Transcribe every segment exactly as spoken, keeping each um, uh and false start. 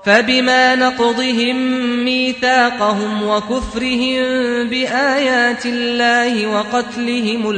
فبما نقضهم ميثاقهم وكفرهم بآيات الله وقتلهم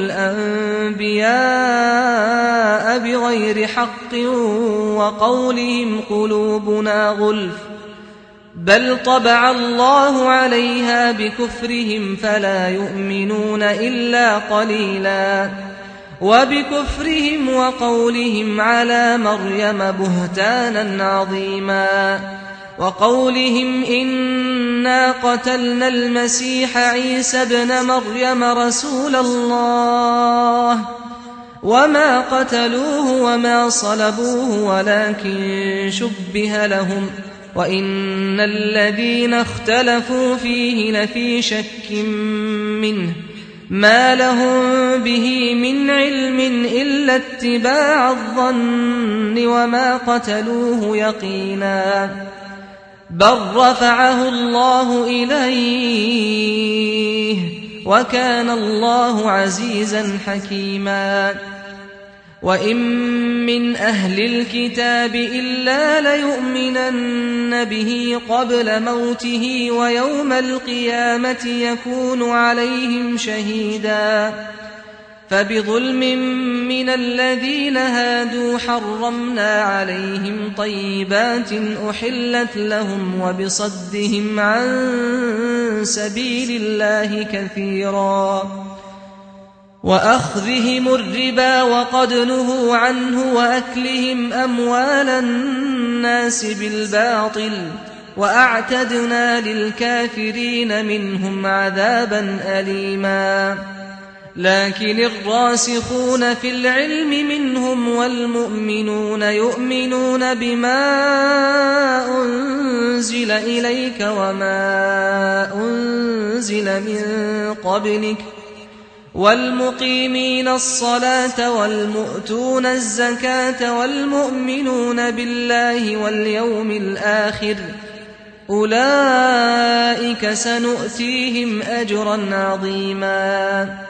الأنبياء بغير حق وقولهم قلوبنا غلف بل طبع الله عليها بكفرهم فلا يؤمنون إلا قليلا وبكفرهم وقولهم على مريم بهتانا عظيما وقولهم إنا قتلنا المسيح عيسى ابن مريم رسول الله وما قتلوه وما صلبوه ولكن شبه لهم وإن الذين اختلفوا فيه لفي شك منه ما لهم به من علم إلا اتباع الظن وما قتلوه يقينا بل رفعه الله إليه وكان الله عزيزا حكيما وإن من أهل الكتاب إلا ليؤمنن به قبل موته ويوم القيامة يكون عليهم شهيدا فبظلم من الذين هادوا حرمنا عليهم طيبات أحلت لهم وبصدهم عن سبيل الله كثيرا وأخذهم الربا وقد نهوا عنه وأكلهم أموال الناس بالباطل وأعتدنا للكافرين منهم عذابا أليما لكن الراسخون في العلم منهم والمؤمنون يؤمنون بما أنزل إليك وما أنزل من قبلك والمقيمين الصلاة والمؤتون الزكاة والمؤمنون بالله واليوم الآخر أولئك سنؤتيهم أجرا عظيما